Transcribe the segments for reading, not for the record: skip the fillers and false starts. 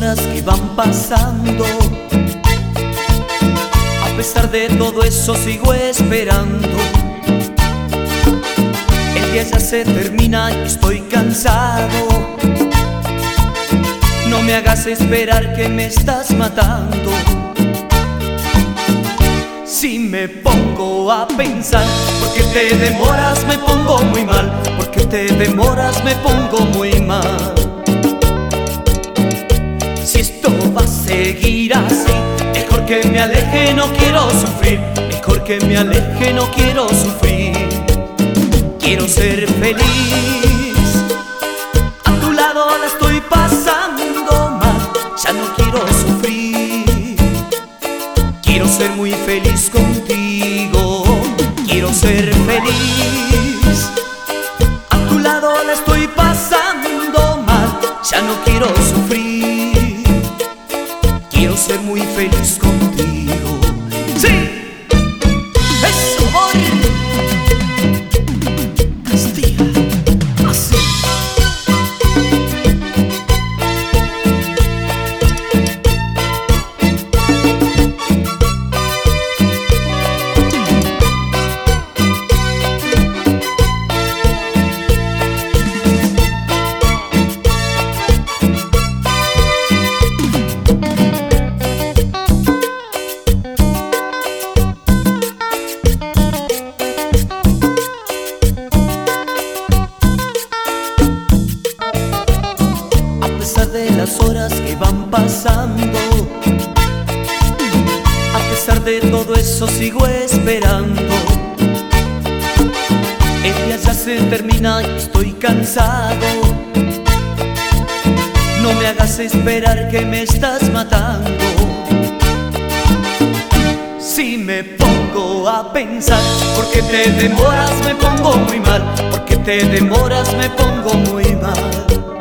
horas que van pasando, a pesar de todo eso sigo esperando. El día ya se termina y estoy cansado. No me hagas esperar, que me estás matando. Si me pongo a pensar, ¿por qué te demoras? Me pongo muy mal. ¿Por qué te demoras? Me pongo muy mal. Si esto va a seguir así, mejor que me aleje, no quiero sufrir. Mejor que me aleje, no quiero sufrir. Quiero ser feliz, a tu lado la estoy pasando mal. Ya no quiero sufrir. Quiero ser muy feliz contigo. Quiero ser feliz, a tu lado la estoy pasando mal. Ya no quiero sufrir. Quiero ser muy feliz contigo. ¡Sí! ¡Eso, amor! Castiga, así. De las horas que van pasando, a pesar de todo eso sigo esperando. El día ya se termina y estoy cansado. No me hagas esperar, que me estás matando. Si me pongo a pensar, ¿por qué te demoras? Me pongo muy mal. ¿Por qué te demoras? Me pongo muy mal.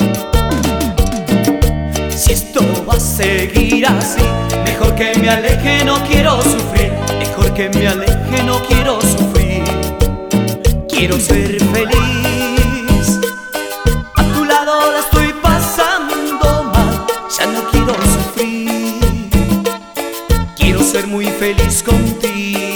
Si esto va a seguir así, mejor que me aleje, no quiero sufrir. Mejor que me aleje, no quiero sufrir. Quiero ser feliz, a tu lado la estoy pasando mal. Ya no quiero sufrir. Quiero ser muy feliz contigo.